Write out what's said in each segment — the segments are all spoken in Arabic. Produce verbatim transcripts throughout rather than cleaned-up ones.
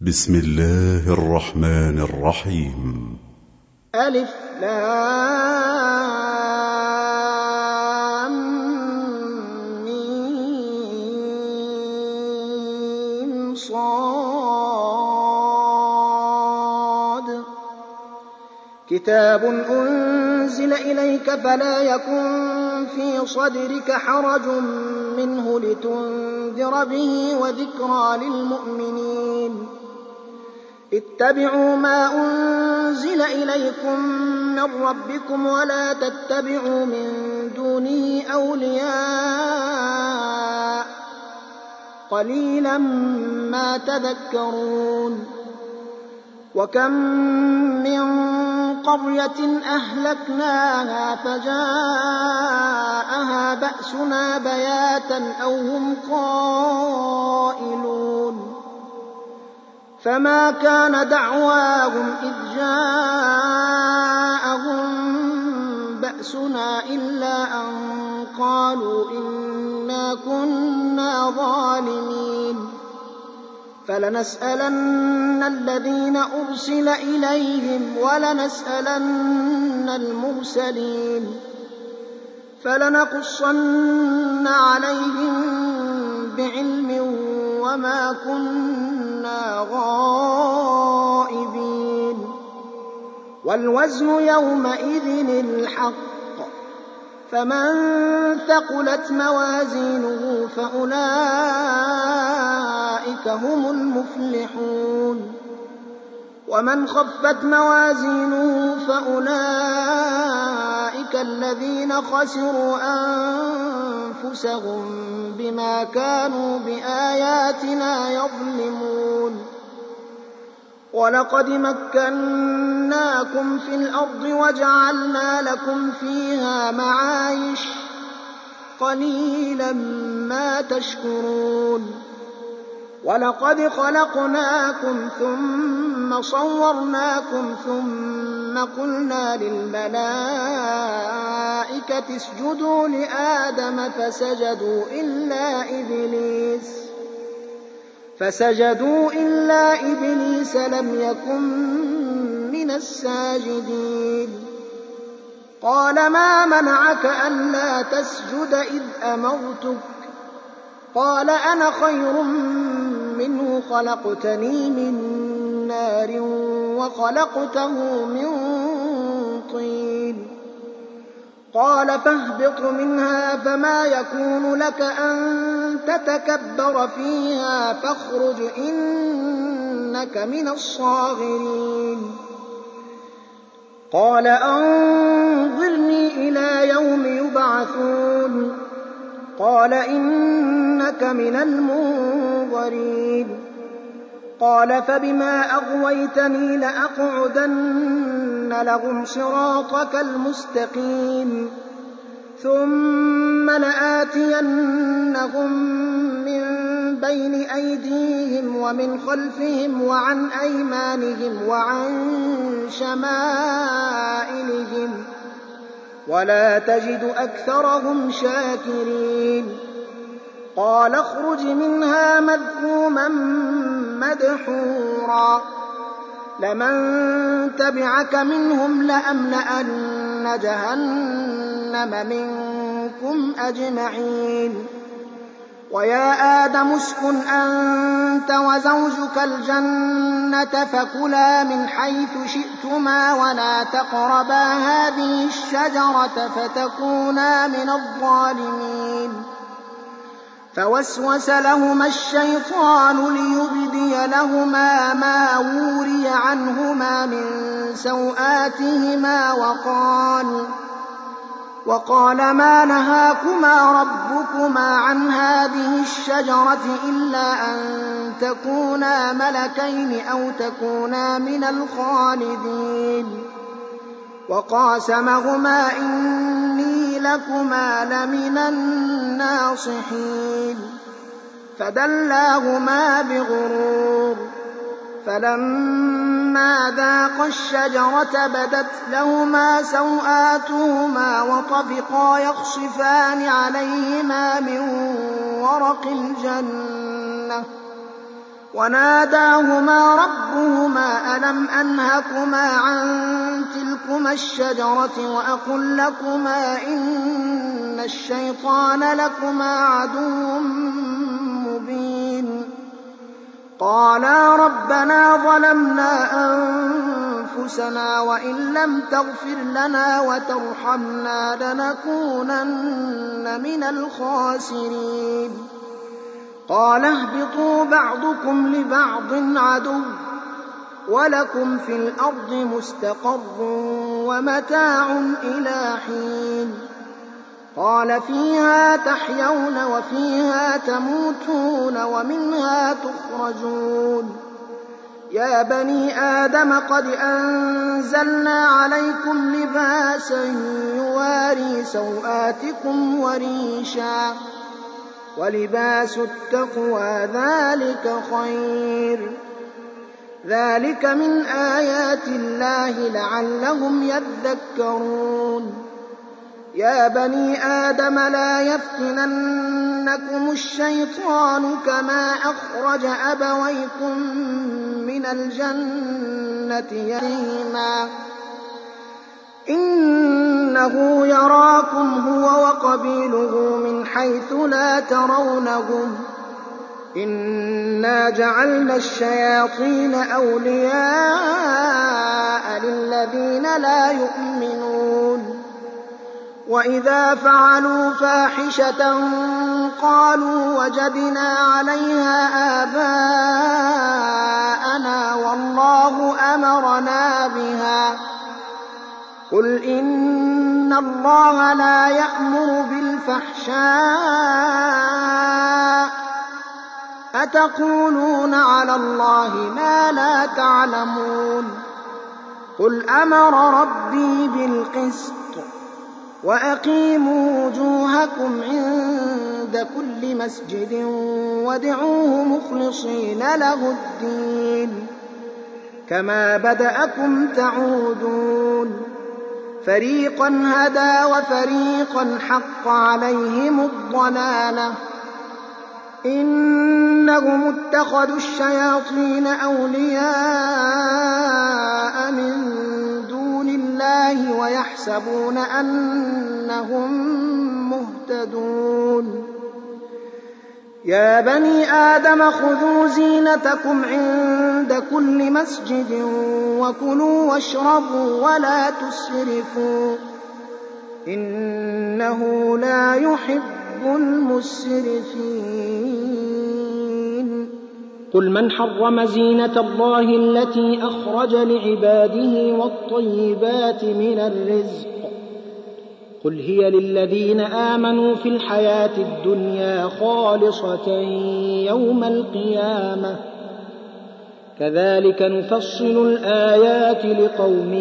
بسم الله الرحمن الرحيم. ألف لام ميم صاد كتاب أنزل إليك فلا يكن في صدرك حرج منه لتنذر به وذكرى للمؤمنين. اتبعوا ما أنزل إليكم من ربكم ولا تتبعوا من دونه أولياء قليلا ما تذكرون. وكم من قرية أهلكناها فجاءها بأسنا بياتا أو هم قائلون فما كان دعواهم إذ جاءهم بأسنا إلا أن قالوا إنا كنا ظالمين. فلنسألن الذين أرسل إليهم ولنسألن المرسلين فلنقصن عليهم بعلم وما كنا غائبين. والوزن يومئذ الحق فمن ثقلت موازينه فأولئك هم المفلحون ومن خفت موازينه فأولئك الذين خسروا أنفسهم بما كانوا بآياتنا يظلمون. ولقد مكناكم في الأرض وجعلنا لكم فيها معايش قليلا ما تشكرون. ولقد خلقناكم ثم صورناكم ثم قلنا للملائكة اسجدوا لآدم فسجدوا إلا إبليس فسجدوا إلا إبليس لم يكن من الساجدين. قال ما منعك ألا تسجد إذ أمرتك؟ قال أنا خير منه خلقتني من نار وخلقته من طين. قال فاهبط منها فما يكون لك أن تتكبر فيها فاخرج إنك من الصاغرين. قال أنظرني إلى يوم يبعثون. قال إنك من المنظرين. قال فبما أغويتني لأقعدن لهم صراطك المستقيم ثم لآتينهم من بين أيديهم ومن خلفهم وعن أيمانهم وعن شمائلهم ولا تجد أكثرهم شاكرين. قال اخرج منها مذءوما مدحورا لمن تبعك منهم لأملأن جهنم منكم أجمعين. ويا آدم اسكن أنت وزوجك الجنة فكلا من حيث شئتما ولا تقربا هذه الشجرة فتكونا من الظالمين. فوسوس لهما الشيطان ليبدي لهما ما وري عنهما من سوآتهما وقال وقال ما نهاكما ربكما عن هذه الشجرة إلا أن تكونا ملكين أو تكونا من الخالدين. وقاسمهما إني لكما لمن الناصحين. فدلاهما بغرور فلما ذاقا الشجرة بدت لهما سوآتهما وطفقا يخصفان عليهما من ورق الجنة وناداهما ربهما ألم أنهكما عن تلكما الشجرة وأقل لكما إن الشيطان لكما عدو مبين قالا ربنا ظلمنا أنفسنا وإن لم تغفر لنا وترحمنا لنكونن من الخاسرين قال اهبطوا بعضكم لبعض عدو ولكم في الأرض مستقر ومتاع إلى حين قال فيها تحيون وفيها تموتون ومنها تخرجون يا بني آدم قد أنزلنا عليكم لباسا يواري سوآتكم وريشا ولباس التقوى ذلك خير ذلك من آيات الله لعلهم يذكرون يا بني آدم لا يفتننكم الشيطان كما أخرج أبويكم من الجنة يريهما إنه يراكم هو وقبيله من حيث لا ترونهم إنا جعلنا الشياطين أولياء للذين لا يؤمنون وإذا فعلوا فاحشة قالوا وجدنا عليها آباءنا والله أمرنا بها قل إن الله لا يأمر بالفحشاء أتقولون على الله ما لا تعلمون قل أمر ربي بالقسط وأقيموا وجوهكم عند كل مسجد وادعوه مخلصين له الدين كما بدأكم تعودون فريقا هدى وفريقا حق عليهم الضلالة إنهم اتخذوا الشياطين أولياء من دون الله ويحسبون أنهم مهتدون يا بني آدم خذوا زينتكم عند كل مسجد وكلوا واشربوا ولا تسرفوا إنه لا يحب المسرفين قل من حرم زينة الله التي أخرج لعباده والطيبات من الرزق قل هي للذين آمنوا في الحياة الدنيا خالصة يوم القيامة كذلك نفصل الآيات لقوم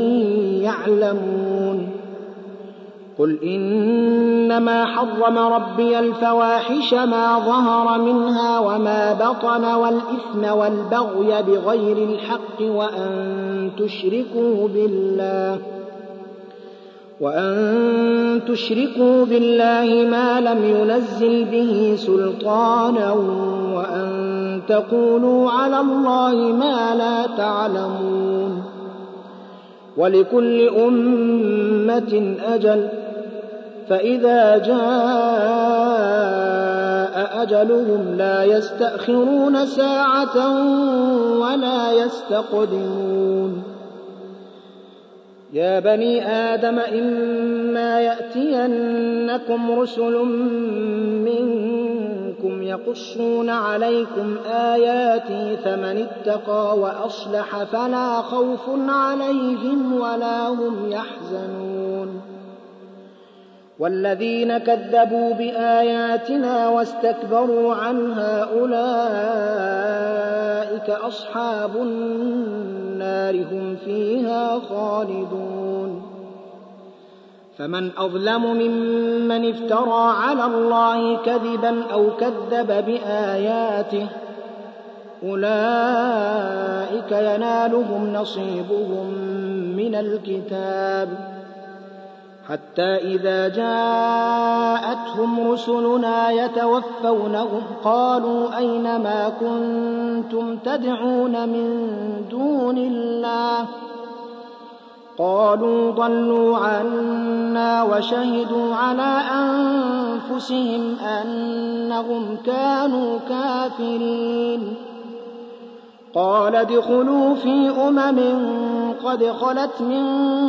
يعلمون قل إنما حرم ربي الفواحش ما ظهر منها وما بطن والإثم والبغي بغير الحق وأن تشركوا بالله وأن تشركوا بالله ما لم ينزل به سلطانا وأن تقولوا على الله ما لا تعلمون ولكل أمة أجل فإذا جاء أجلهم لا يستأخرون ساعة ولا يستقدمون يا بني آدم إما يأتينكم رسل منكم يقصون عليكم آياتي فمن اتقى وأصلح فلا خوف عليهم ولا هم يحزنون والذين كذبوا بآياتنا واستكبروا عنها أولئك أصحاب النار هم فيها خالدون فمن أظلم ممن افترى على الله كذبا أو كذب بآياته أولئك ينالهم نصيبهم من الكتاب حتى إذا جاءتهم رسلنا يتوفونهم قالوا أين ما كنتم تدعون من دون الله قالوا ضلوا عنا وشهدوا على أنفسهم أنهم كانوا كافرين. قال ادخلوا في أمم قد خلت من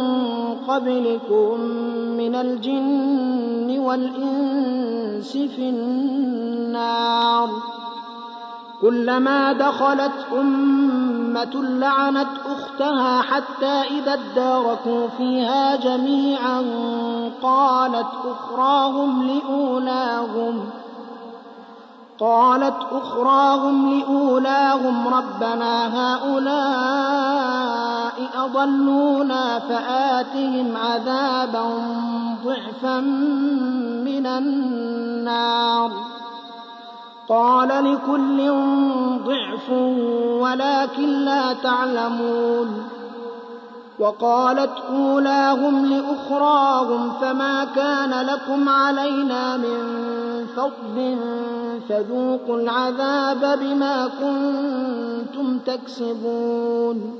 قبلكم من الجن والإنس في النار كلما دخلت أمة لعنت أختها حتى إذا اداركوا فيها جميعا قالت أخراهم لأولاهم قالت أخراهم لأولاهم ربنا هؤلاء أضلونا فآتهم عذابا ضعفا من النار قال لكل ضعف ولكن لا تعلمون. وقالت أولاهم لأخراهم فما كان لكم علينا من فضل فذوقوا العذاب بما كنتم تكسبون.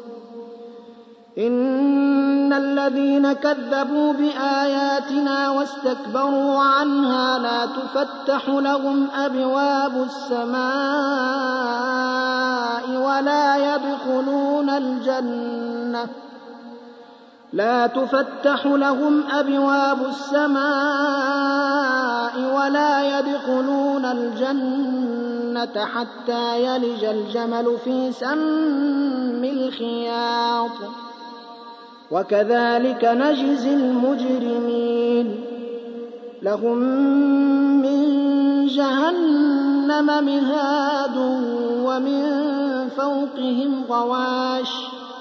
إن الذين كذبوا بآياتنا واستكبروا عنها لا تفتح لهم أبواب السماء ولا يدخلون الجنة لا تفتح لهم أبواب السماء ولا يدخلون الجنة حتى يلج الجمل في سم الخياط وكذلك نجزي المجرمين. لهم من جهنم مهاد ومن فوقهم غواش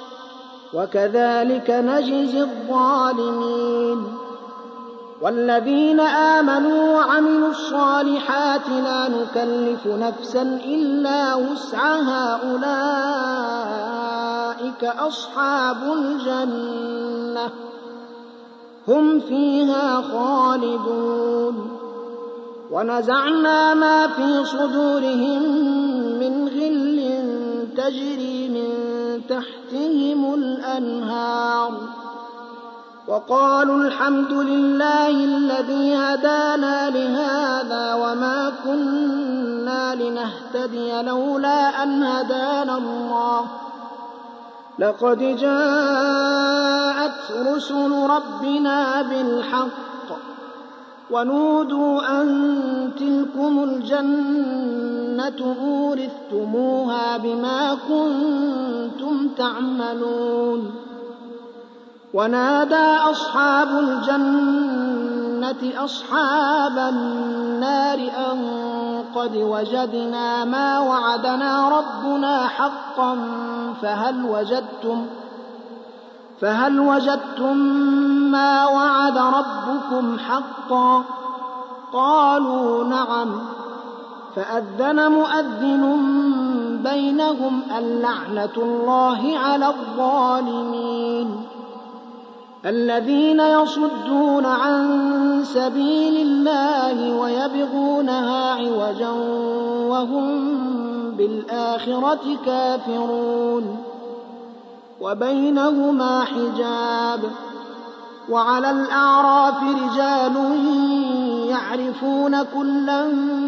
وكذلك نجزي الظالمين. والذين آمنوا وعملوا الصالحات لا نكلف نفسا إلا وسعها أولئك أصحاب الجنة هم فيها خالدون. ونزعنا ما في صدورهم من غل تجري من تحتهم الأنهار وقالوا الحمد لله الذي هدانا لهذا وما كنا لنهتدي لولا أن هدانا الله لقد جاءت رسل ربنا بالحق ونودوا أن تلكم الجنة أورثتموها بما كنتم تعملون. ونادى أصحاب الجنة أصحاب النار أن قد وجدنا ما وعدنا ربنا حقا فهل وجدتم فهل وجدتم ما وعد ربكم حقا قالوا نعم فأذن مؤذن بينهم اللعنة الله على الظالمين. الذين يصدون عن سبيل الله ويبغونها عوجا وهم بالآخرة كافرون وبينهما حجاب. وعلى الأعراف رجال يعرفون كلا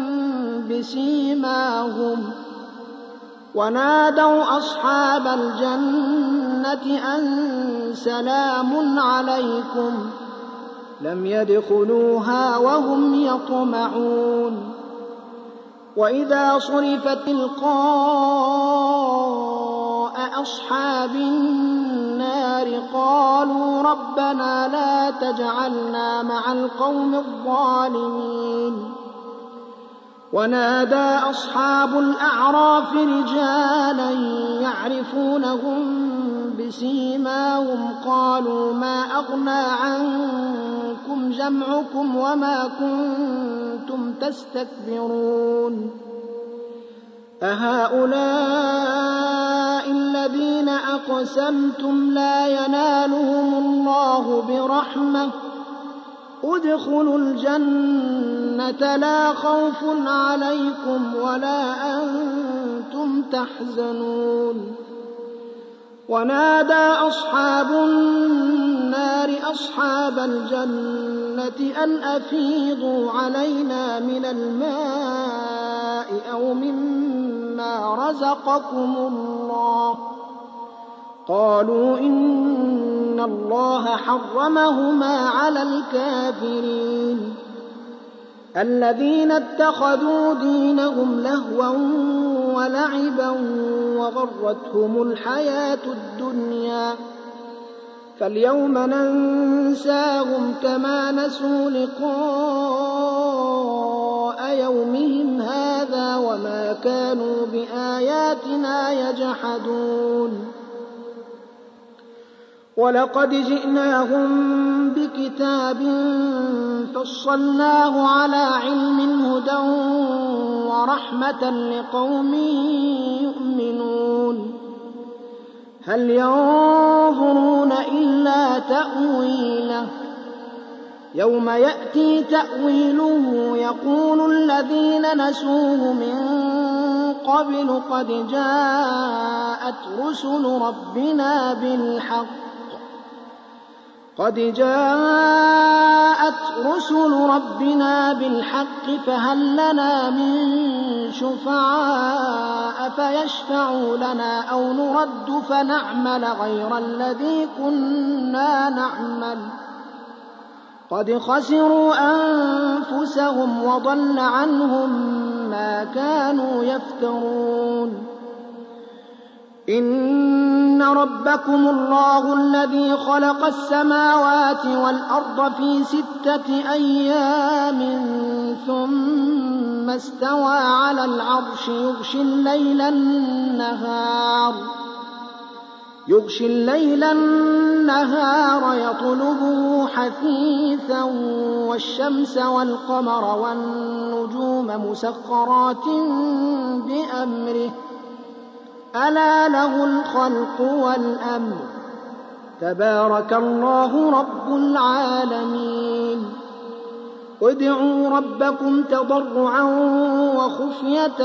بسيماهم ونادوا أصحاب الجنة أن سلام عليكم لم يدخلوها وهم يطمعون. وإذا صرفت تلقاء أصحاب النار قالوا ربنا لا تجعلنا مع القوم الظالمين. ونادى أصحاب الأعراف رجالا يعرفونهم بسيماهم قالوا ما أغنى عنكم جمعكم وما كنتم تستكبرون أهؤلاء الذين أقسمتم لا ينالهم الله برحمة ادخلوا الجنة لا خوف عليكم ولا أنتم تحزنون. ونادى أصحاب النار أصحاب الجنة أن أفيضوا علينا من الماء أو مما رزقكم الله. قالوا إن الله حرمهما على الكافرين الذين اتخذوا دينهم لهوا ولعبا وغرتهم الحياة الدنيا فاليوم ننساهم كما نسوا لقاء يومهم هذا وما كانوا بآياتنا يجحدون. ولقد جئناهم بكتاب فصلناه على علم هدى ورحمة لقوم يؤمنون. هل ينظرون إلا تأويله يوم يأتي تأويله يقول الذين نسوه من قبل قد جاءت رسل ربنا بالحق قد جاءت رسل ربنا بالحق فهل لنا من شفعاء فيشفعوا لنا أو نرد فنعمل غير الذي كنا نعمل قد خسروا أنفسهم وضل عنهم ما كانوا يفترون. إن ربكم الله الذي خلق السماوات والأرض في ستة أيام ثم استوى على العرش يغشي الليل النهار يغشي الليل النهار يطلبه حثيثا والشمس والقمر والنجوم مسخرات بأمره ألا له الخلق والأمر تبارك الله رب العالمين. ادعوا ربكم تضرعا وخفية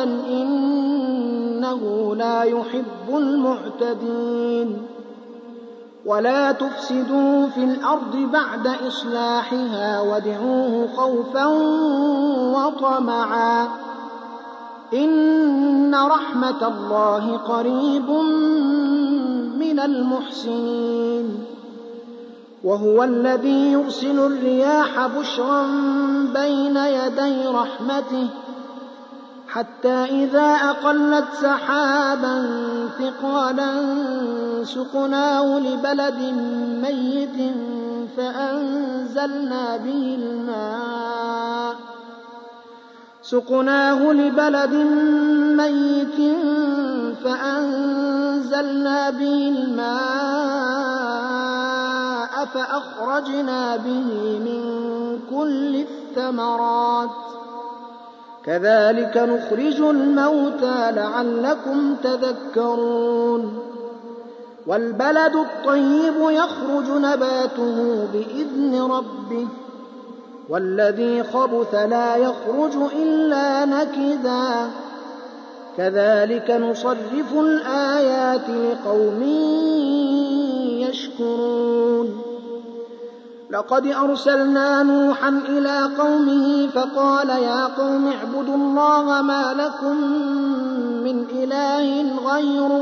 إنه لا يحب المعتدين. ولا تفسدوا في الأرض بعد إصلاحها وادعوه خوفا وطمعا إن رحمة الله قريب من المحسنين. وهو الذي يرسل الرياح بشرا بين يدي رحمته حتى إذا أقلت سحابا ثقالا سقناه لبلد ميت فأنزلنا به الماء سقناه لبلد ميت فأنزلنا به الماء فأخرجنا به من كل الثمرات كذلك نخرج الموتى لعلكم تذكرون. والبلد الطيب يخرج نباته بإذن ربه والذي خبث لا يخرج إلا نكدا كذلك نصرف الآيات لقوم يشكرون. لقد أرسلنا نوحا إلى قومه فقال يا قوم اعبدوا الله ما لكم من إله غيره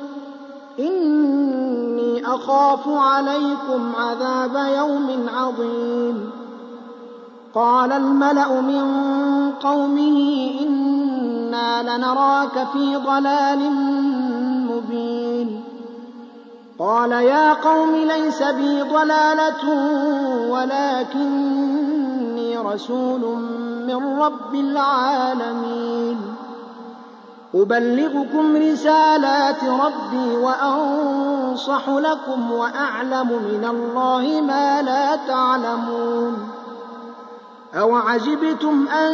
إني أخاف عليكم عذاب يوم عظيم. قال الملأ من قومه إنا لنراك في ضلال مبين. قال يا قوم ليس بي ضلالة ولكني رسول من رب العالمين أبلغكم رسالات ربي وأنصح لكم وأعلم من الله ما لا تعلمون. أوعجبتم أن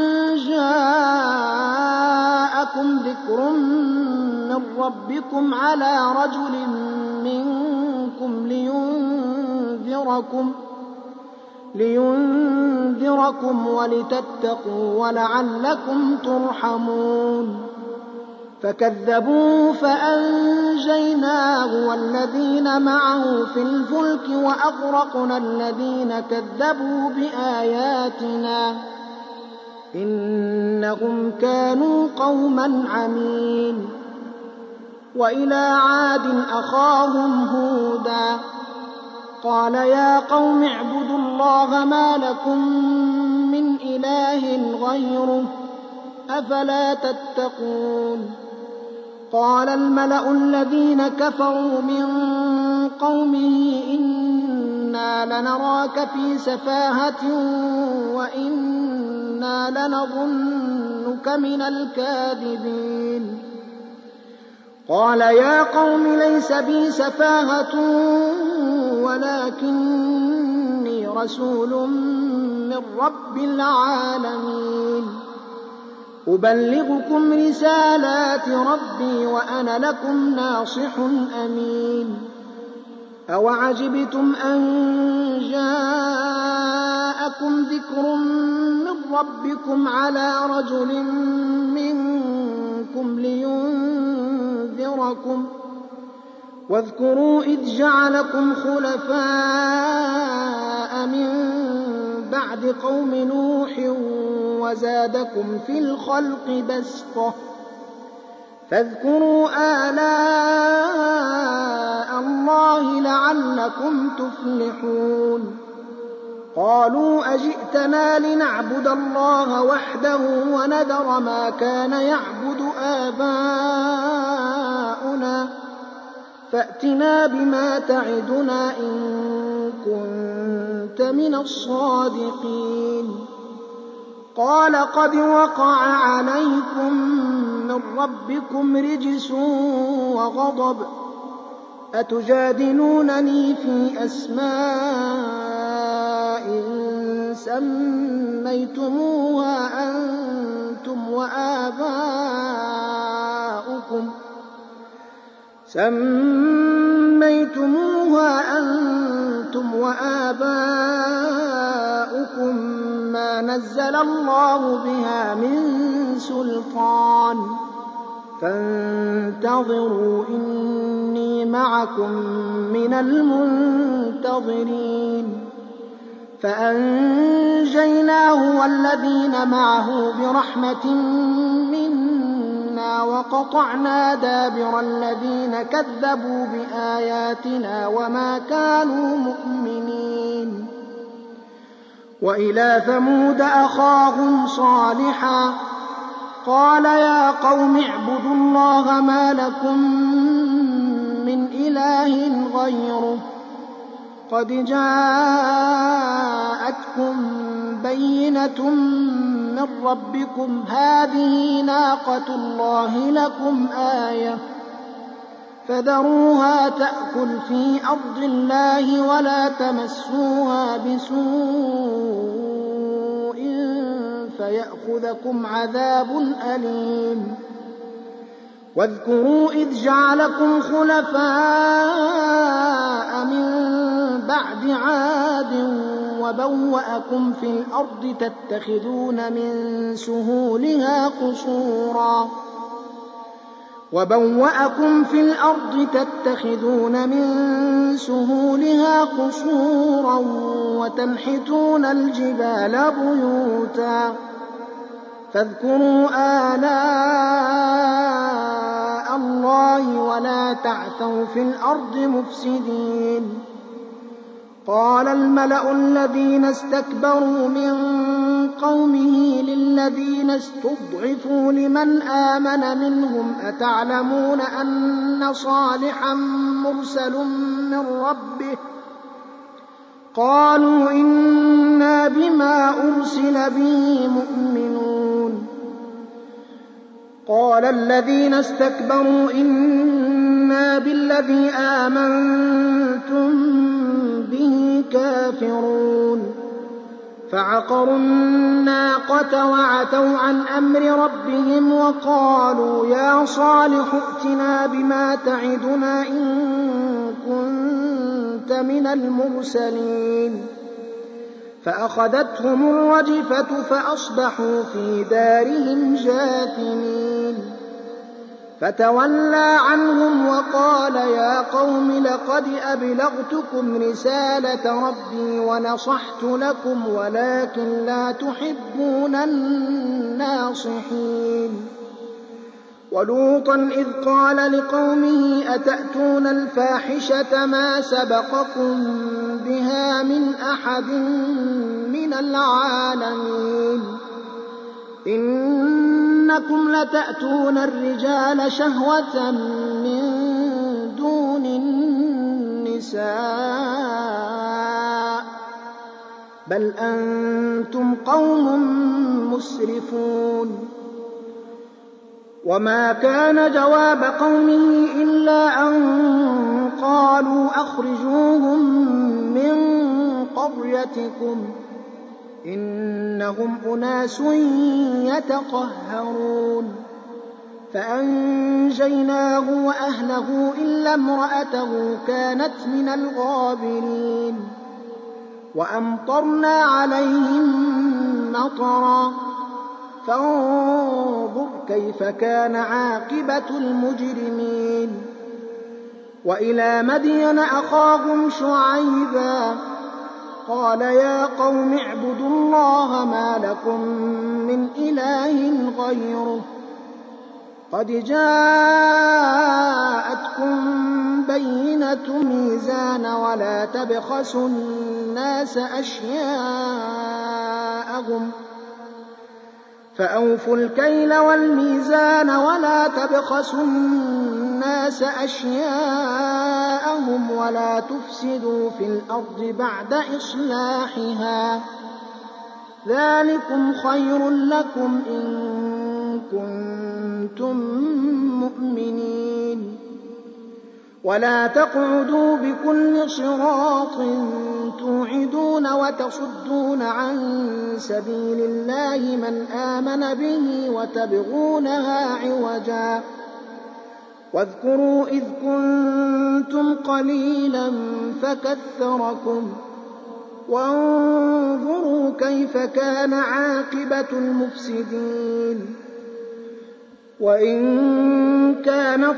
جاءكم ذكر من ربكم على رجل منكم لينذركم لينذركم ولتتقوا ولعلكم ترحمون فكذبوه فأنجيناه والذين معه في الفلك وأغرقنا الذين كذبوا بآياتنا إنهم كانوا قوما عمين وإلى عاد أخاهم هودا قال يا قوم اعبدوا الله ما لكم من إله غيره أفلا تتقون قال الملأ الذين كفروا من قومه إنا لنراك في سفاهة وإنا لنظنك من الكاذبين قال يا قوم ليس بي سفاهة ولكني رسول من رب العالمين أبلغكم رسالات ربي وأنا لكم ناصح أمين أوعجبتم أن جاءكم ذكر من ربكم على رجل منكم لينذركم واذكروا إذ جعلكم خلفاء من بعد قوم نوح وزادكم في الخلق بسطة فاذكروا آلاء الله لعلكم تفلحون قالوا أجئتنا لنعبد الله وحده ونذر ما كان يعبد آباؤنا فأتنا بما تعدنا إن كنت من الصادقين قال قد وقع عليكم من ربكم رجس وغضب أتجادلونني في أسماء سميتموها أنتم وآباؤكم سميتموها أنتم وآباؤكم ما نزل الله بها من سلطان فانتظروا إني معكم من المنتظرين فأنجيناه والذين معه برحمة منا وقطعنا دابر الذين كذبوا بآياتنا وما كانوا مؤمنين وإلى ثمود أخاهم صالحا قال يا قوم اعبدوا الله ما لكم من إله غيره قد جاءتكم بينة من ربكم هذه ناقة الله لكم آية فذروها تأكل في أرض الله ولا تمسوها بسوء فيأخذكم عذاب أليم واذكروا إذ جعلكم خلفاء من بعد عاد وبوأكم في الأرض تتخذون من سهولها قصورا وبوأكم في الأرض تتخذون من سهولها قصورا وتنحتون الجبال بيوتا فاذكروا آلاء الله ولا تعثوا في الأرض مفسدين قال الملأ الذين استكبروا من قومه للذين استضعفوا لمن آمن منهم أتعلمون أن صالحا مرسل من ربه قالوا إنا بما أرسل به مؤمنون قال الذين استكبروا إنا بالذي آمنتم به كافرون فعقروا الناقة وعتوا عن أمر ربهم وقالوا يا صالح ائتنا بما تعدنا إن كنت من المرسلين فأخذتهم الرجفة فأصبحوا في دارهم جاثمين فتولى عنهم وقال يا قوم لقد أبلغتكم رسالة ربي ونصحت لكم ولكن لا تحبون الناصحين ولوطا إذ قال لقومه أتأتون الفاحشة ما سبقكم بها من أحد من العالمين إنكم لتأتون الرجال شهوة من دون النساء بل أنتم قوم مسرفون وما كان جواب قومه إلا أن قالوا أخرجوهم من قريتكم إنهم أناس يتطهرون فأنجيناه وأهله إلا امرأته كانت من الغابرين وأمطرنا عليهم مطرا فانظر كيف كان عاقبة المجرمين وإلى مدين أخاهم شعيبا قال يا قوم اعبدوا الله ما لكم من إله غيره قد جاءتكم بينة ميزان ولا تبخسوا الناس أشياءهم فأوفوا الكيل والميزان ولا تبخسوا الناس أشياءهم ولا تفسدوا في الأرض بعد إصلاحها ذلكم خير لكم إن كنتم مؤمنين ولا تقعدوا بكل صراط توعدون وتصدون عن سبيل الله من آمن به وتبغونها عوجا واذكروا إذ كنتم قليلا فكثركم وانظروا كيف كان عاقبة المفسدين وإن كان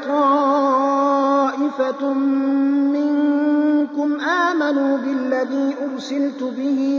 طائفة منكم آمنوا بالذي أرسلت به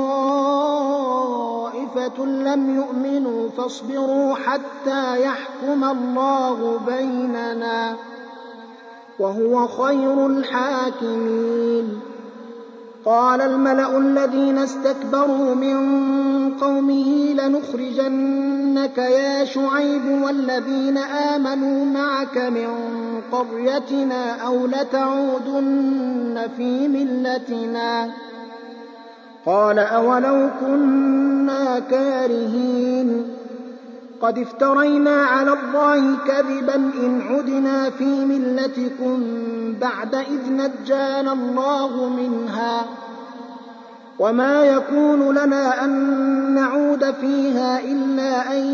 وطائفة لم يؤمنوا فاصبروا حتى يحكم الله بيننا وهو خير الحاكمين قال الملأ الذين استكبروا من قومه لنخرجنك يا شعيب والذين آمنوا معك من قريتنا أو لتعودن في ملتنا قال أولو كنا كارهين قد افترينا على الله كذبا إن عدنا في ملتكم بعد إذ نجانا الله منها وما يكون لنا أن نعود فيها إلا أن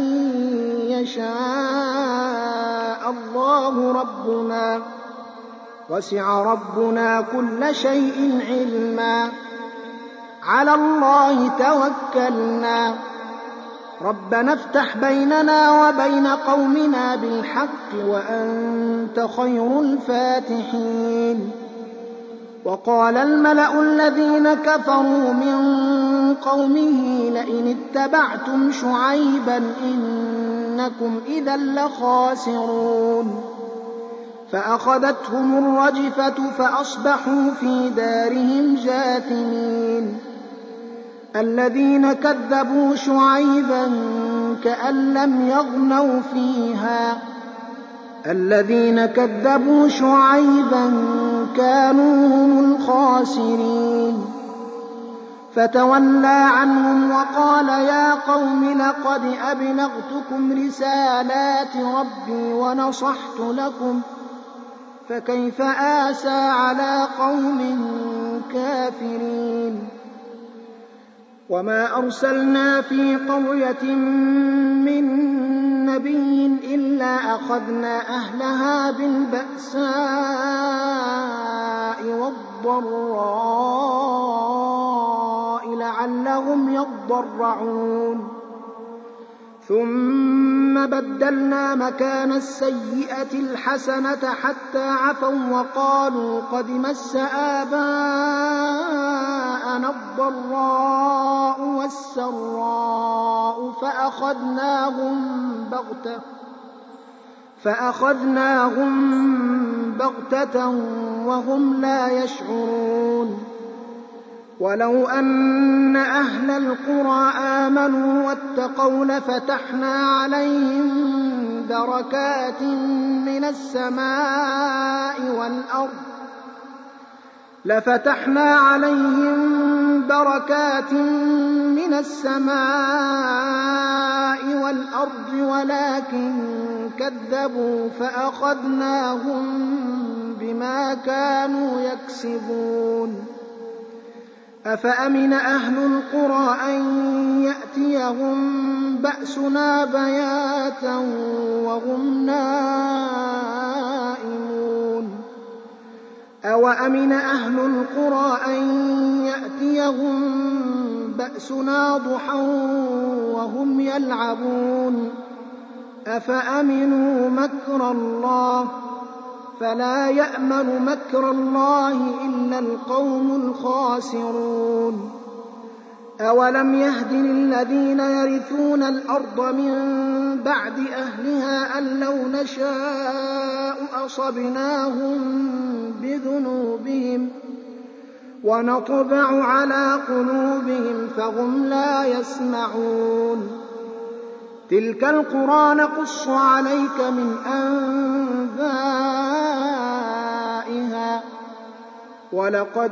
يشاء الله ربنا وسع ربنا كل شيء علما على الله توكلنا ربنا افتح بيننا وبين قومنا بالحق وأنت خير الفاتحين وقال الملأ الذين كفروا من قومه لئن اتبعتم شعيبا إنكم إذا لخاسرون فأخذتهم الرجفة فأصبحوا في دارهم جاثمين الذين كذبوا شعيبا كأن لم يغنوا فيها الذين كذبوا شعيبا كانوا هم الخاسرين فتولى عنهم وقال يا قوم لقد أبلغتكم رسالات ربي ونصحت لكم فكيف آسى على قوم كافرين وما أرسلنا في قرية من نبي إلا أخذنا أهلها بالبأساء والضراء لعلهم يضرعون ثم بدلنا مكان السيئة الحسنة حتى عفوا وقالوا قد مس آباءنا الضراء والسراء فأخذناهم بغتة فأخذناهم بغتة وهم لا يشعرون ولو أن أهل القرى آمنوا واتقوا لفتحنا عليهم بركات من السماء والأرض لفتحنا عليهم بركات من السماء والأرض ولكن كذبوا فأخذناهم بما كانوا يكسبون أفأمن أهل القرى أن يأتيهم بأسنا بياتا وهم نائمون أوأمن أهل القرى أن يأتيهم بأسنا ضحى وهم يلعبون أفأمنوا مكر الله فلا يأمن مكر الله إلا القوم الخاسرون أولم يهد للذين يرثون الأرض من بعد أهلها أن لو نشاء أصبناهم بذنوبهم ونطبع على قلوبهم فهم لا يسمعون تلك القرى نقص عليك من أنبائها ولقد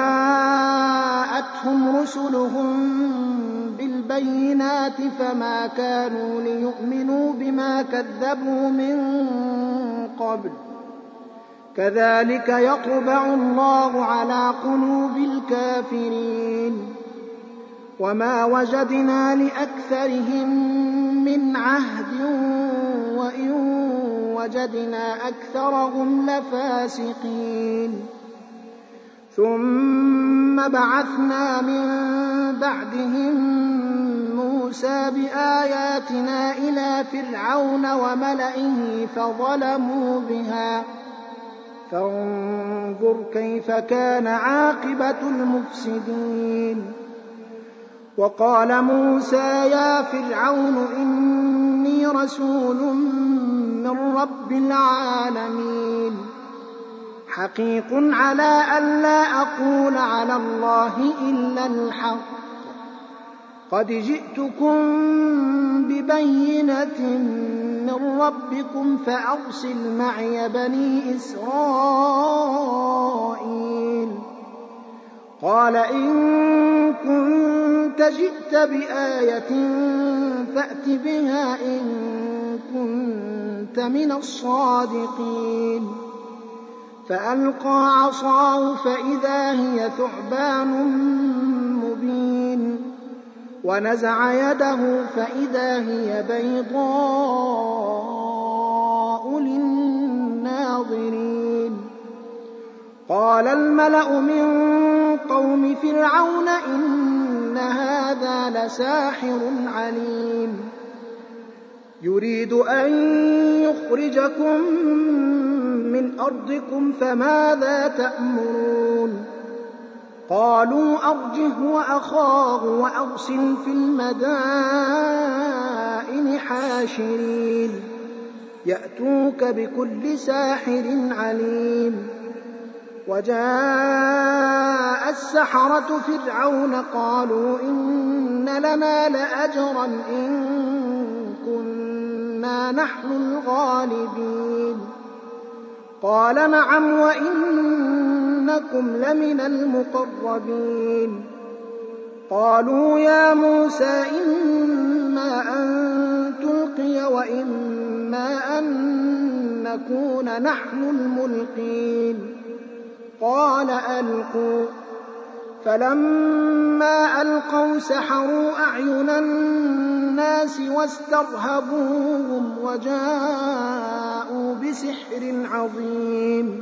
جاءتهم رسلهم بالبينات فما كانوا ليؤمنوا بما كذبوا من قبل كذلك يطبع الله على قلوب الكافرين وما وجدنا لأكثرهم من عهد وإن وجدنا أكثرهم لفاسقين ثم بعثنا من بعدهم موسى بآياتنا إلى فرعون وملئه فظلموا بها فانظر كيف كان عاقبة المفسدين وقال موسى يا فرعون إني رسول من رب العالمين حقيق على ألا أقول على الله إلا الحق قد جئتكم ببينة من ربكم فأرسل معي بني إسرائيل قال إن كنت جئت بآية فأت بها إن كنت من الصادقين فألقى عصاه فإذا هي ثعبان مبين ونزع يده فإذا هي بيضاء للناظرين قال الملأ من قوم فرعون إن هذا لساحر عليم يريد أن يخرجكم من أرضكم فماذا تأمرون قالوا أرجه وأخاه وأرسل في المدائن حاشرين يأتوك بكل ساحر عليم وجاء السحرة فرعون قالوا إن لنا لأجرا إن كنا نحن الغالبين قال نعم وإنكم لمن المقربين قالوا يا موسى إما أن تلقي وإما أن نكون نحن الملقين قال ألقوا فلما ألقوا سحروا أعين الناس واسترهبوهم وجاءوا بسحر عظيم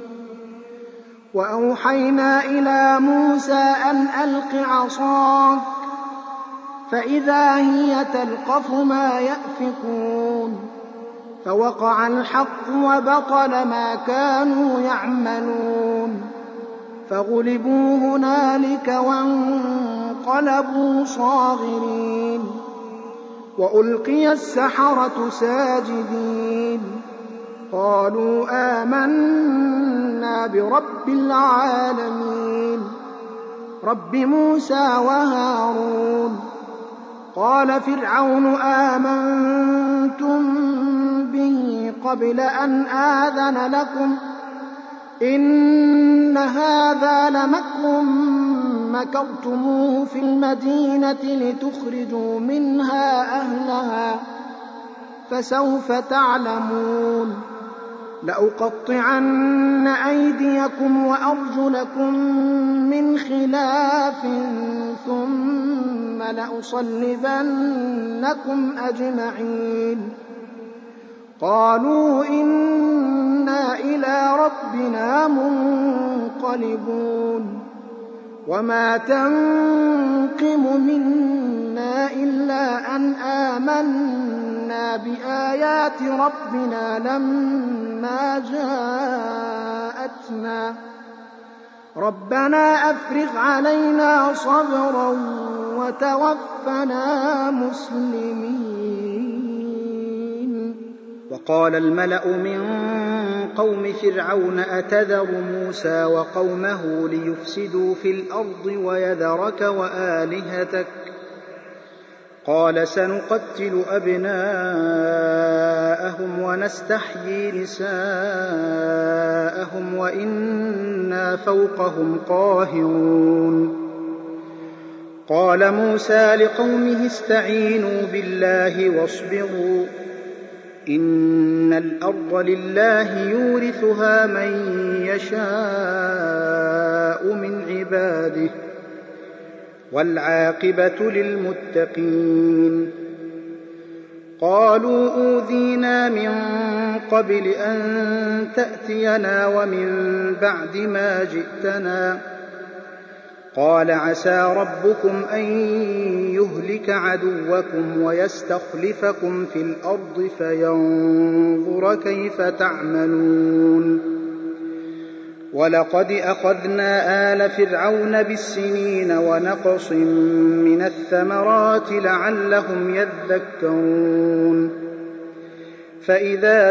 وأوحينا إلى موسى أن ألق عصاك فإذا هي تلقف ما يأفكون فوقع الحق وبطل ما كانوا يعملون فغلبوا هنالك وانقلبوا صاغرين وألقي السحرة ساجدين قالوا آمنا برب العالمين رب موسى وهارون قال فرعون آمنتم به قبل أن آذن لكم إن هذا لمكر مكرتموه في المدينة لتخرجوا منها أهلها فسوف تعلمون لأقطعن أيديكم وأرجلكم من خلاف ثم لأصلبنكم أجمعين قالوا إنا إلى ربنا منقلبون وما تنقم منا إلا أن آمنا بآيات ربنا لما جاءتنا ربنا أفرغ علينا صبرا وتوفنا مسلمين. وقال الملأ من قوم فرعون أتذر موسى وقومه ليفسدوا في الأرض ويذرك وآلهتك قال سنقتل أبناءهم ونستحيي نساءهم وإنا فوقهم قاهرون. قال موسى لقومه استعينوا بالله واصبروا إن الأرض لله يورثها من يشاء من عباده والعاقبة للمتقين. قالوا أوذينا من قبل أن تأتينا ومن بعد ما جئتنا قال عسى ربكم أن يهلك عدوكم ويستخلفكم في الأرض فينظر كيف تعملون. ولقد أخذنا آل فرعون بالسنين ونقص من الثمرات لعلهم يذكرون. فإذا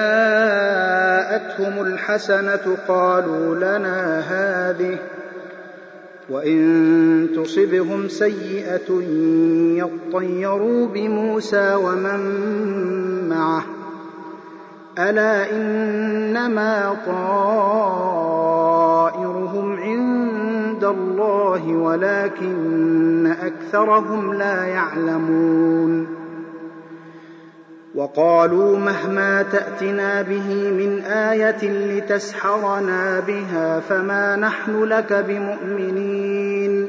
جاءتهم الحسنة قالوا لنا هذه وإن تصبهم سيئة يطيروا بموسى ومن معه ألا إنما طائرهم عند الله ولكن أكثرهم لا يعلمون. وقالوا مهما تأتنا به من آية لتسحرنا بها فما نحن لك بمؤمنين.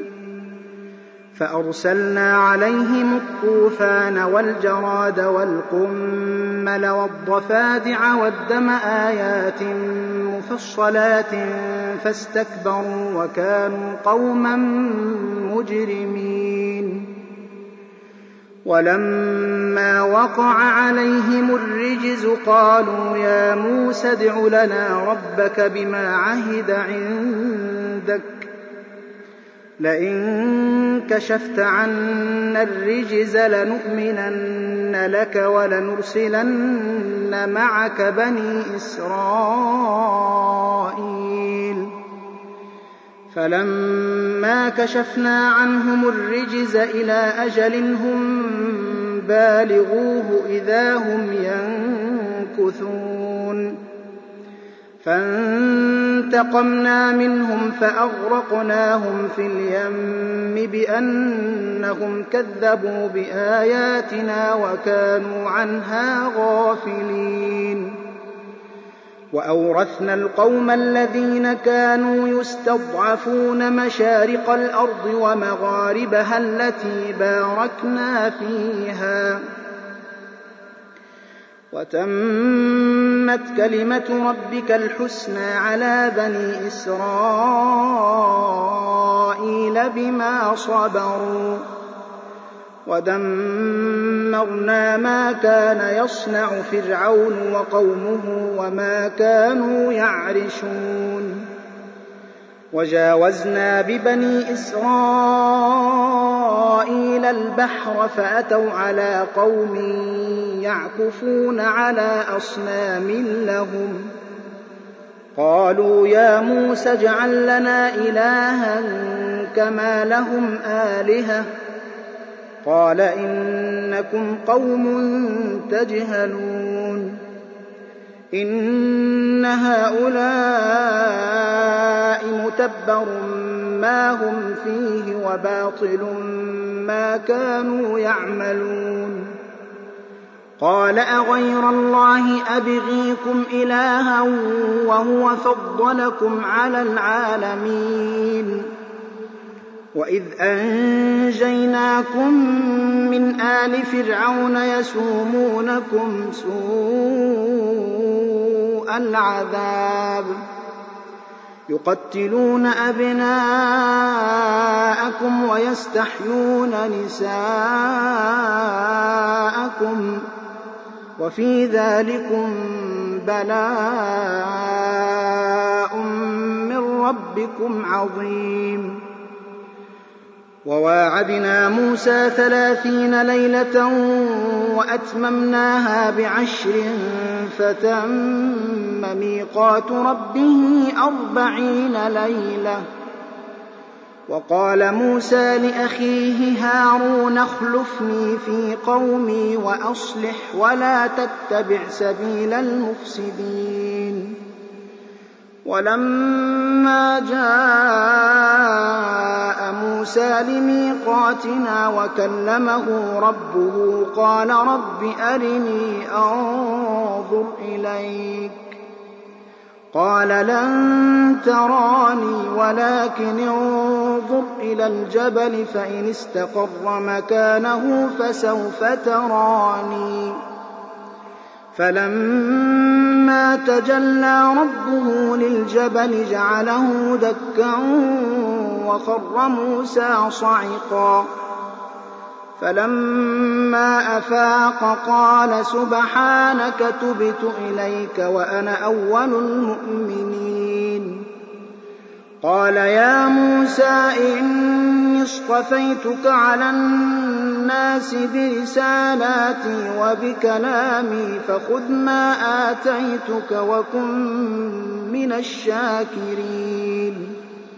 فأرسلنا عليهم الطوفان والجراد والقمل والضفادع والدم آيات مفصلات فاستكبروا وكانوا قوما مجرمين. ولما وقع عليهم الرجز قالوا يا موسى ادع لنا ربك بما عهد عندك لئن كشفت عنا الرجز لنؤمنن لك ولنرسلن معك بني إسرائيل. فلما كشفنا عنهم الرجز إلى أجل هم بالغوه إذا هم ينكثون. فانتقمنا منهم فأغرقناهم في اليم بأنهم كذبوا بآياتنا وكانوا عنها غافلين. وأورثنا القوم الذين كانوا يستضعفون مشارق الأرض ومغاربها التي باركنا فيها وتمت كلمة ربك الحسنى على بني إسرائيل بما صبروا ودمرنا ما كان يصنع فرعون وقومه وما كانوا يعرشون وجاوزنا ببني إسرائيل البحر فأتوا على قوم يعكفون على أصنام لهم قالوا يا موسى اجعل لنا إلها كما لهم آلهة قال إنكم قوم تجهلون إن هؤلاء متبر ما هم فيه وباطل ما كانوا يعملون قال أغير الله أبغيكم إلها وهو فضلكم على العالمين وإذ أنجيناكم من آل فرعون يسومونكم سوء العذاب يقتلون أبناءكم ويستحيون نساءكم وفي ذلكم بلاء من ربكم عظيم وواعدنا موسى ثلاثين ليلة وأتممناها بعشر فتم ميقات ربه أربعين ليلة وقال موسى لأخيه هارون اخلفني في قومي وأصلح ولا تتبع سبيل المفسدين ولما جاء موسى لميقاتنا وكلمه ربه قال رب أرني أنظر إليك قال لن تراني ولكن انظر إلى الجبل فإن استقر مكانه فسوف تراني فلما تجلى ربه للجبل جعله دكا وخر موسى صعقا فلما أفاق قال سبحانك تبت إليك وأنا أول المؤمنين قال يا موسى إني اصطفيتك على الناس برسالاتي وبكلامي فخذ ما آتيتك وكن من الشاكرين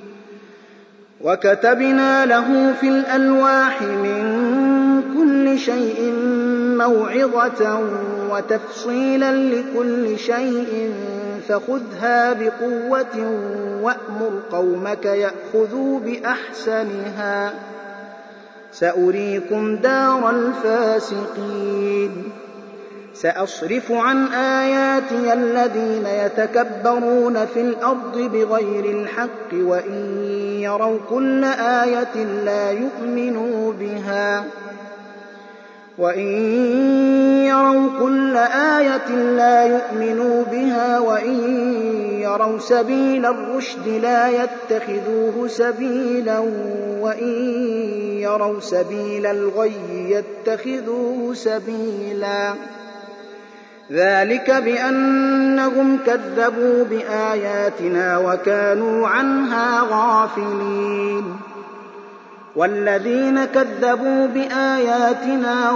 وكتبنا له في الألواح من كل شيء موعظة وتفصيلا لكل شيء فخذها بقوة وأمر قومك يأخذوا بأحسنها سأريكم دار الفاسقين سأصرف عن آياتي الذين يتكبرون في الأرض بغير الحق وإن يروا كل آية لا يؤمنوا بها وإن يروا كل آية لا يؤمنوا بها وإن يروا سبيل الرشد لا يتخذوه سبيلا وإن يروا سبيل الغي يتخذوه سبيلا ذلك بأنهم كذبوا بآياتنا وكانوا عنها غافلين والذين كذبوا بآياتنا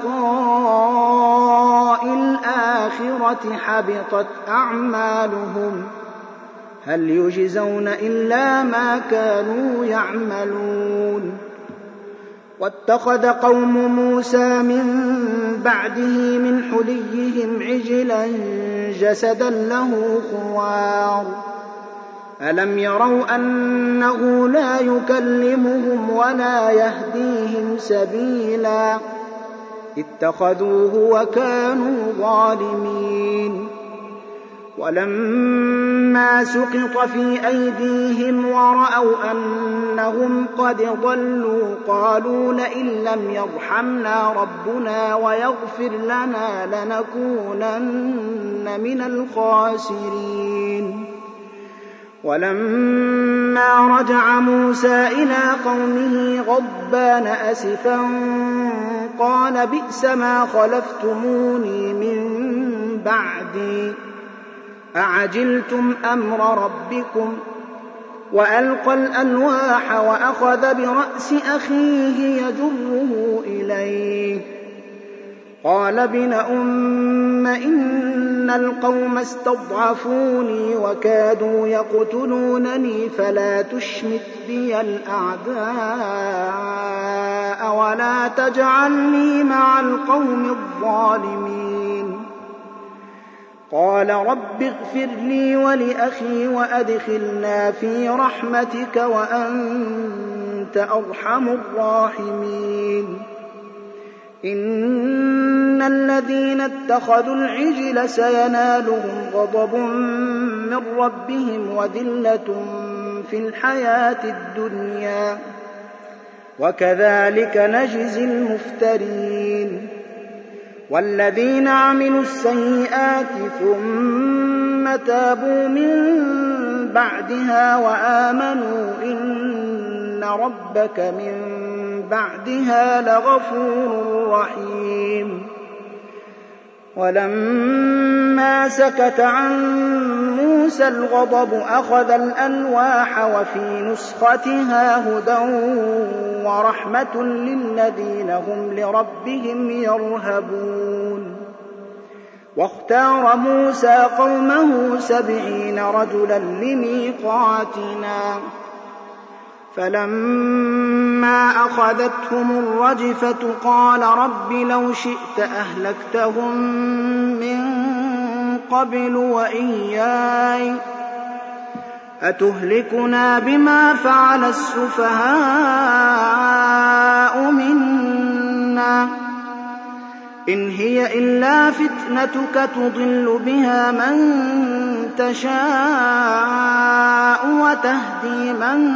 ولقاء الآخرة حبطت أعمالهم هل يجزون إلا ما كانوا يعملون واتخذ قوم موسى من بعده من حليهم عجلا جسدا له خوار ألم يروا أنه لا يكلمهم ولا يهديهم سبيلا اتخذوه وكانوا ظالمين ولما سقط في أيديهم ورأوا أنهم قد ضلوا قالوا لئن لم يرحمنا ربنا ويغفر لنا لنكونن من الخاسرين ولما رجع موسى إلى قومه غضبان أسفا قال بئس ما خلفتموني من بعدي أعجلتم أمر ربكم وألقى الألواح وأخذ برأس أخيه يجره إليه قال ابن أم إن القوم استضعفوني وكادوا يقتلونني فلا تشمت بي الأعداء ولا تجعلني مع القوم الظالمين قال رب اغفر لي ولأخي وأدخلنا في رحمتك وأنت أرحم الراحمين إن الذين اتخذوا العجل سينالهم غضب من ربهم وذلة في الحياة الدنيا وكذلك نجزي المفترين والذين عملوا السيئات ثم تابوا من بعدها وآمنوا إن ربك من بعدها لغفور رحيم ولما سكت عن موسى الغضب أخذ الألواح وفي نسختها هدى ورحمة للذين هم لربهم يرهبون واختار موسى قومه سبعين رجلا لميقاتنا فلما أخذتهم الرجفة قال رب لو شئت أهلكتهم من قبل وإياي أتهلكنا بما فعل السفهاء منا إن هي إلا فتنتك تضل بها من تشاء وتهدي من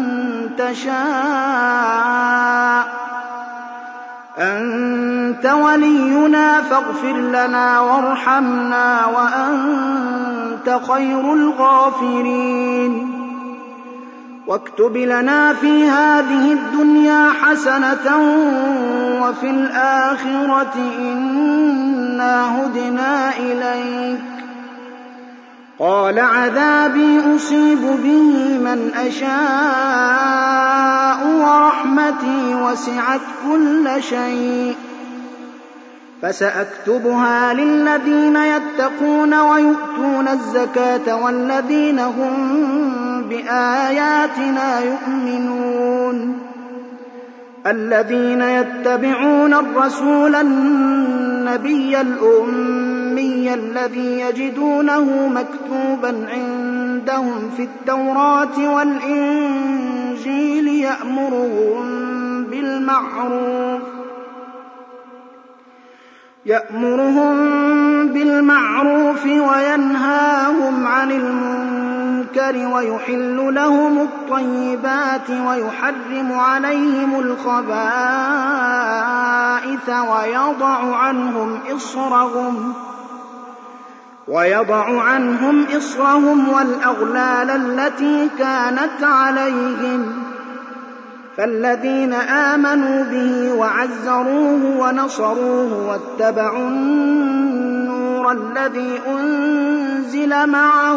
تشاء أنت ولينا فاغفر لنا وارحمنا وأنت خير الغافرين واكتب لنا في هذه الدنيا حسنة وفي الآخرة إنا هدنا إليك قال عذابي أصيب به من أشاء ورحمتي وسعت كل شيء فسأكتبها للذين يتقون ويؤتون الزكاة والذين هم بآياتنا يؤمنون الذين يتبعون الرسول النبي الأمي الذي يجدونه مكتوبا عندهم في التوراة والإنجيل يأمرهم بالمعروف يأمرهم بالمعروف وينهاهم عن المنكر ويحل لهم الطيبات ويحرم عليهم الخبائث ويضع عنهم إصرهم ويضع عنهم إصرهم والأغلال التي كانت عليهم فالذين آمنوا به وعزروه ونصروه واتبعوا النور الذي أنزل معه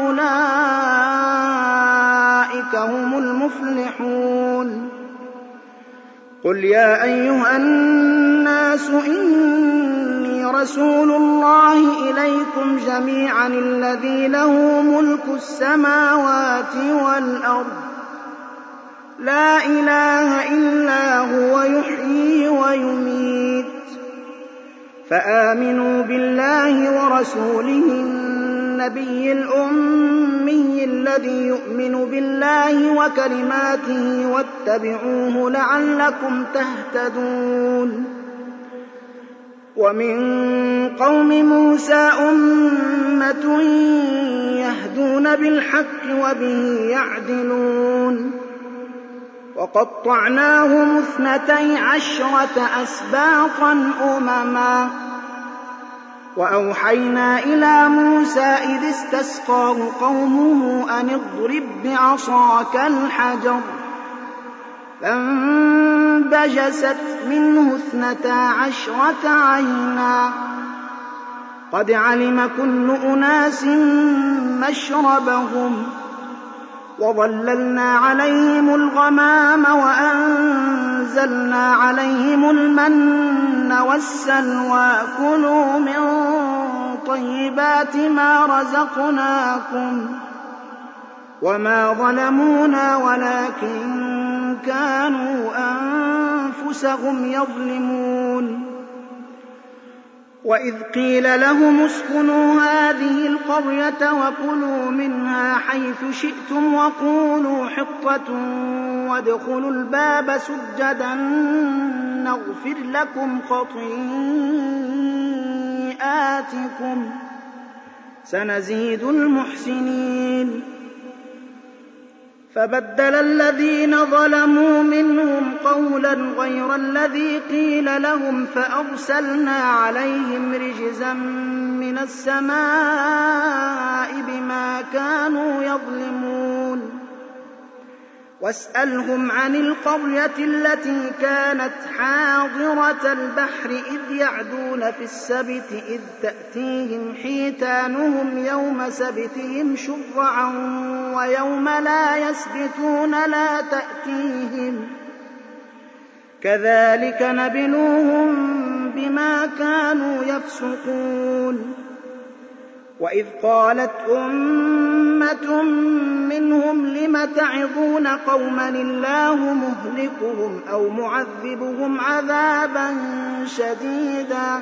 أولئك هم المفلحون قل يا أيها الناس إني رسول الله إليكم جميعا الذي له ملك السماوات والأرض لا إله إلا هو يحيي ويميت فآمنوا بالله ورسوله النبي الأمي الذي يؤمن بالله وكلماته واتبعوه لعلكم تهتدون ومن قوم موسى أمة يهدون بالحق وبه يعدلون وقطعناهم اثنتي عشرة أسباطا أمما وأوحينا إلى موسى إذ استسقاه قومه أن اضرب بعصاك الحجر فانفجرت فانبجست منه اثنتا عشرة عينا قد علم كل أناس مشربهم وظللنا عليهم الغمام وأنزلنا عليهم المن والسلوى كلوا من طيبات ما رزقناكم وما ظلمونا ولكن كانوا أنفسهم يظلمون وإذ قيل لهم اسكنوا هذه القرية وكلوا منها حيث شئتم وقولوا حطة وادخلوا الباب سجدا نغفر لكم خطيئاتكم سنزيد المحسنين فبدل الذين ظلموا منهم قولا غير الذي قيل لهم فأرسلنا عليهم رجزا من السماء بما كانوا يظلمون واسألهم عن القرية التي كانت حاضرة البحر إذ يعدون في السبت إذ تأتيهم حيتانهم يوم سبتهم شرعا ويوم لا يسبتون لا تأتيهم كذلك نبلوهم بما كانوا يفسقون وإذ قالت أمة منهم لم تعظون قوما الله مهلكهم أو معذبهم عذابا شديدا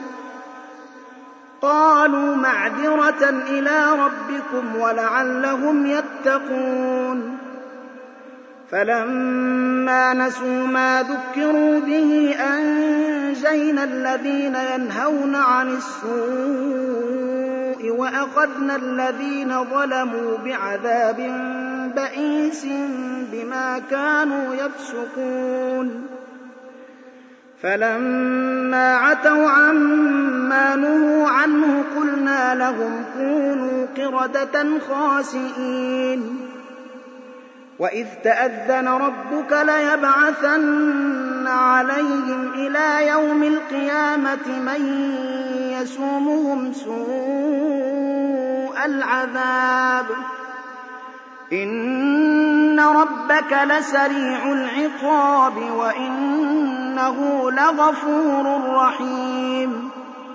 قالوا معذرة إلى ربكم ولعلهم يتقون فلما نسوا ما ذكروا به أنجينا الذين ينهون عن السوء وأخذنا الذين ظلموا بعذاب بئيس بما كانوا يفسقون فلما عتوا عما نهوا عنه قلنا لهم كونوا قردة خاسئين وإذ تأذن ربك ليبعثن عليهم إلى يوم القيامة من يسومهم سوء العذاب إن ربك لسريع العقاب وإنه لغفور رحيم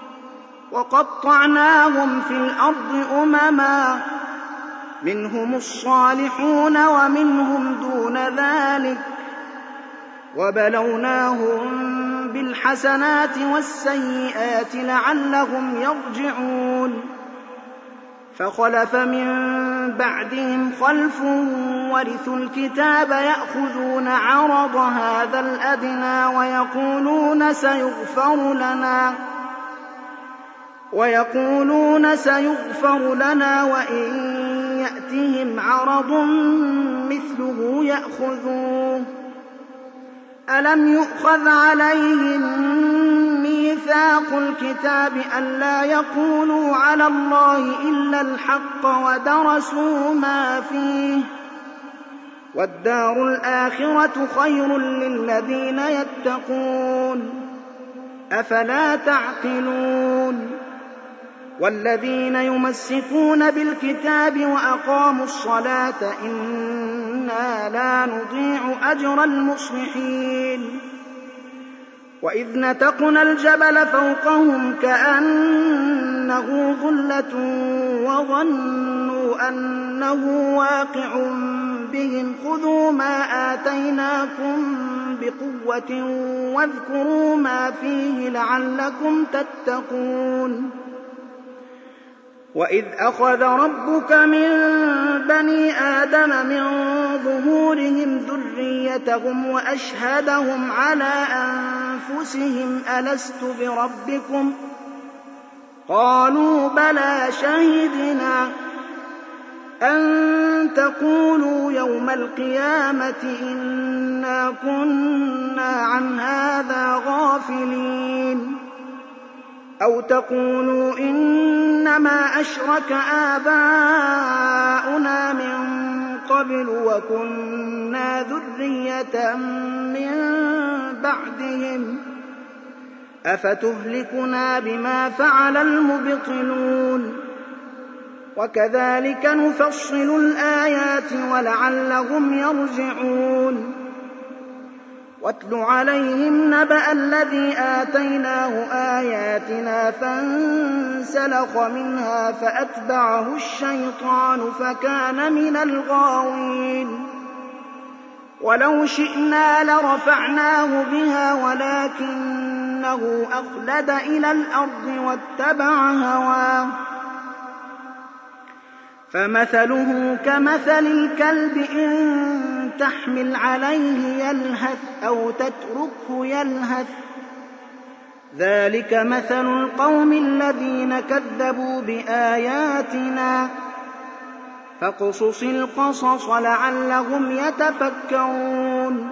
وقطعناهم في الأرض أمما منهم الصالحون ومنهم دون ذلك وبلوناهم بالحسنات والسيئات لعلهم يرجعون فخلف من بعدهم خلف ورثوا الكتاب يأخذون عرض هذا الأدنى ويقولون سيغفر لنا ويقولون سيغفر لنا وإن يأتهم عرض مثله يأخذوه ألم يؤخذ عليهم ميثاق الكتاب ألا يقولوا على الله إلا الحق ودرسوا ما فيه والدار الآخرة خير للذين يتقون أفلا تعقلون والذين يمسكون بالكتاب وأقاموا الصلاة إنا لا نضيع أجر المصلحين وإذ نتقنا الجبل فوقهم كأنه ظلة وظنوا أنه واقع بهم خذوا ما آتيناكم بقوة واذكروا ما فيه لعلكم تتقون وإذ أخذ ربك من بني آدم من ظهورهم ذريتهم وأشهدهم على أنفسهم ألست بربكم قالوا بلى شهدنا أن تقولوا يوم القيامة إنا كنا عن هذا غافلين أو تقولوا إنما أشرك آباؤنا من قبل قبل وكنا ذرية من بعدهم أفتهلكنا بما فعل المبطلون وكذلك نفصل الآيات ولعلهم يرجعون واتل عليهم نبأ الذي آتيناه آياتنا فانسلخ منها فأتبعه الشيطان فكان من الغاوين ولو شئنا لرفعناه بها ولكنه أخلد إلى الأرض واتبع هواه فمثله كمثل الكلب إن تحمل عليه يلهث أو تتركه يلهث ذلك مثل القوم الذين كذبوا بآياتنا فاقصص القصص لعلهم يتفكرون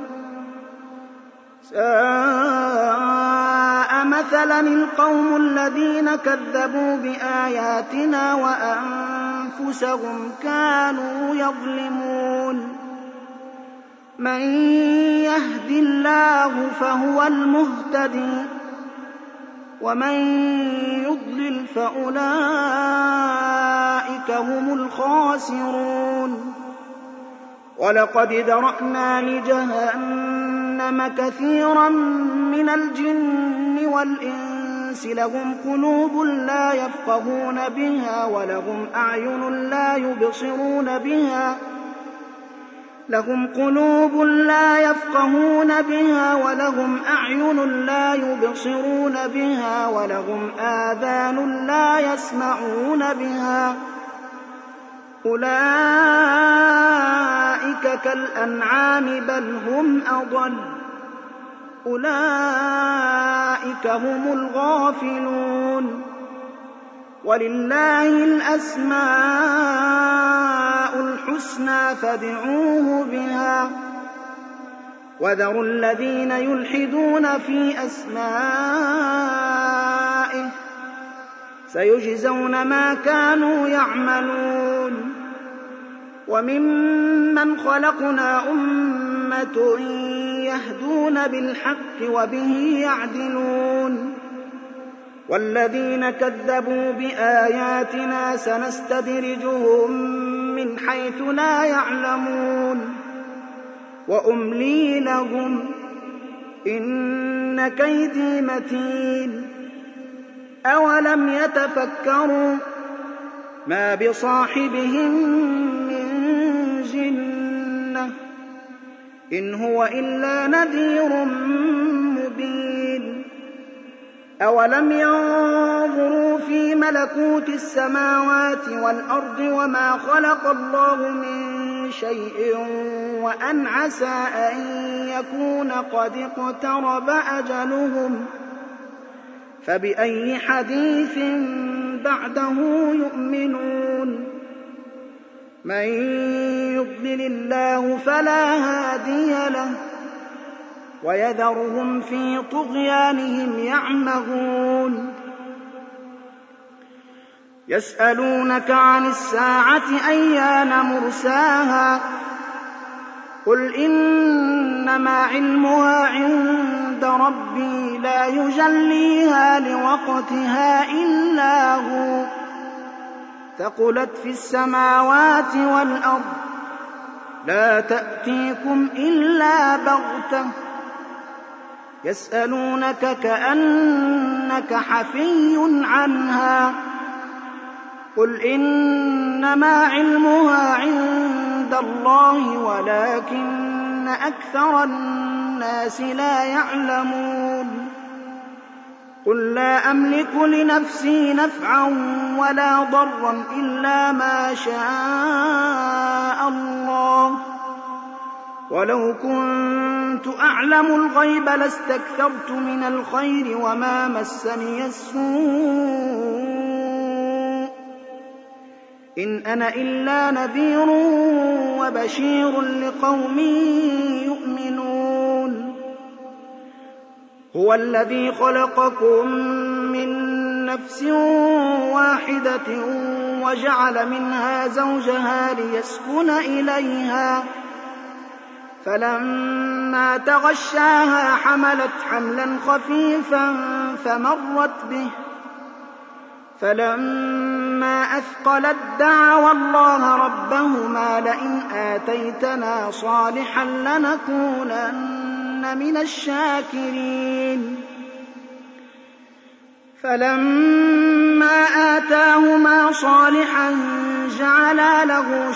ساء مثلا القوم الذين كذبوا بآياتنا وأنفسهم كانوا يظلمون من يهد الله فهو المهتدي ومن يضلل فأولئك هم الخاسرون ولقد ذرأنا لجهنم كثيرا من الجن والإنس لهم قلوب لا يفقهون بها ولهم أعين لا يبصرون بها لهم قلوب لا يفقهون بها ولهم أعين لا يبصرون بها ولهم آذان لا يسمعون بها أولئك كالأنعام بل هم أضل أولئك هم الغافلون ولله الأسماء الحسنى فادعوه بها وذروا الذين يلحدون في أسمائه سيجزون ما كانوا يعملون وممن خلقنا أمة يهدون بالحق وبه يعدلون والذين كذبوا بآياتنا سنستدرجهم من حيث لا يعلمون وأملي لهم إن كيدي متين أولم يتفكروا ما بصاحبهم من جنة إن هو إلا نذير مبين أولم ينظروا في ملكوت السماوات والأرض وما خلق الله من شيء وأن عسى أن يكون قد اقترب أجلهم فبأي حديث بعده يؤمنون من يضلل الله فلا هادي له ويذرهم في طغيانهم يعمهون يسألونك عن الساعة أيان مرساها قل إنما علمها عند ربي لا يجليها لوقتها إلا هو ثقلت في السماوات والأرض لا تأتيكم إلا بغتة يسألونك كأنك حفي عنها قل إنما علمها عند الله ولكن أكثر الناس لا يعلمون قل لا أملك لنفسي نفعا ولا ضرا إلا ما شاء الله ولو كنت أعلم الغيب لاستكثرت من الخير وما مسني السوء إن أنا إلا نذير وبشير لقوم يؤمنون هو الذي خلقكم من نفس واحدة وجعل منها زوجها ليسكن إليها فلما تغشاها حملت حملا خفيفا فمرت به فلما أثقلت دعوا الله ربهما لئن آتيتنا صالحا لنكونن من الشاكرين فلما آتاهما صالحا جعلا له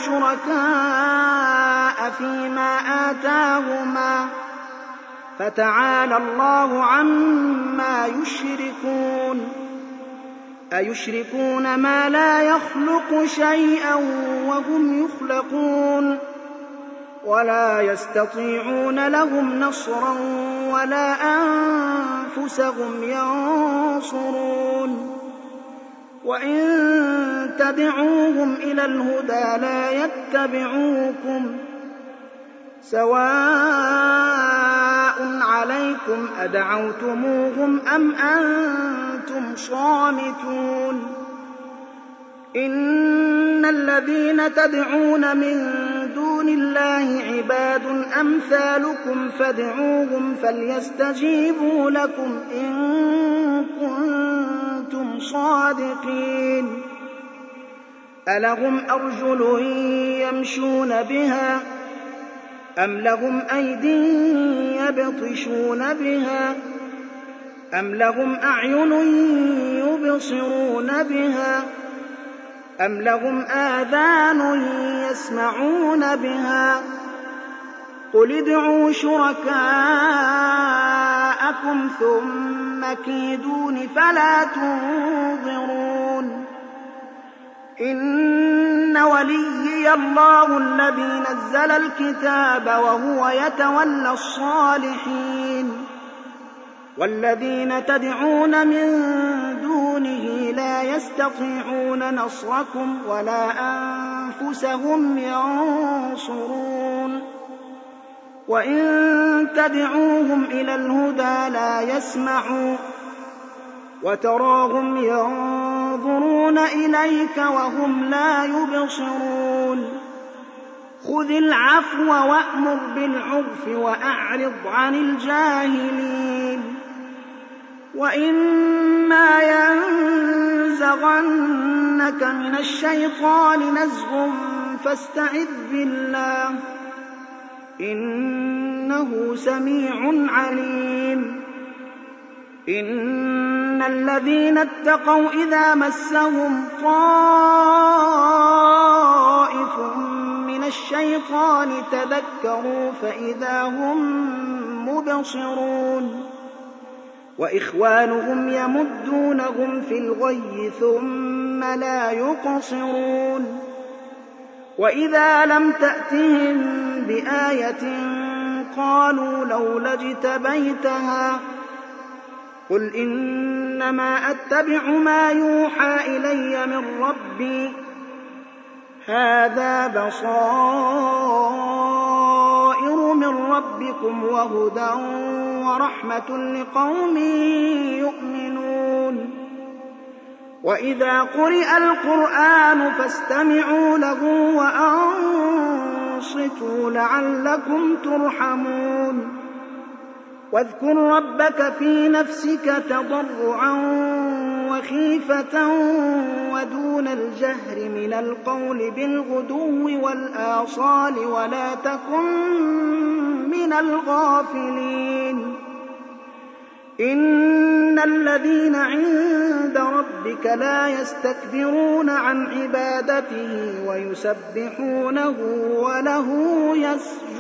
شركاء فيما آتاهما فتعالى الله عما يشركون أيشركون ما لا يخلق شيئا وهم يخلقون ولا يستطيعون لهم نصرا ولا أنفسهم ينصرون وإن تدعوهم إلى الهدى لا يتبعوكم سواء عليكم أدعوتموهم أم أنتم صامتون إن الذين تدعون من دون الله عباد أمثالكم فادعوهم فليستجيبوا لكم إن كنتم صادقين ألهم أرجل يمشون بها أم لهم أيدي يبطشون بها أم لهم أعين يبصرون بها أم لهم آذان يسمعون بها قل ادعوا شركاءكم ثم كيدون فلا تنظرون إن وليي الله الذي نزل الكتاب وهو يتولى الصالحين والذين تدعون من دونه لا يستطيعون نصركم ولا أنفسهم ينصرون وإن تدعوهم إلى الهدى لا يسمعوا وتراهم ينظرون إليك وهم لا يبصرون خذ العفو وأمر بالعرف وأعرض عن الجاهلين وإما ينزغنك من الشيطان نزغ فاستعذ بالله إنه سميع عليم إن الذين اتقوا إذا مسهم طائف من الشيطان تذكروا فإذا هم مبصرون وإخوانهم يمدونهم في الغي ثم لا يقصرون وإذا لم تأتهم بآية قالوا لولا اجتبيتها قل إنما أتبع ما يوحى إلي من ربي هذا بصائر من ربكم وهدى ورحمة لقوم يؤمنون وإذا قرئ القرآن فاستمعوا له وأنصتوا لعلكم ترحمون واذكر ربك في نفسك تضرعا وخيفة ودون الجهر من القول بالغدو والآصال ولا تكن من الغافلين إن الذين عند ربك لا يستكبرون عن عبادته ويسبحونه وله يسجدون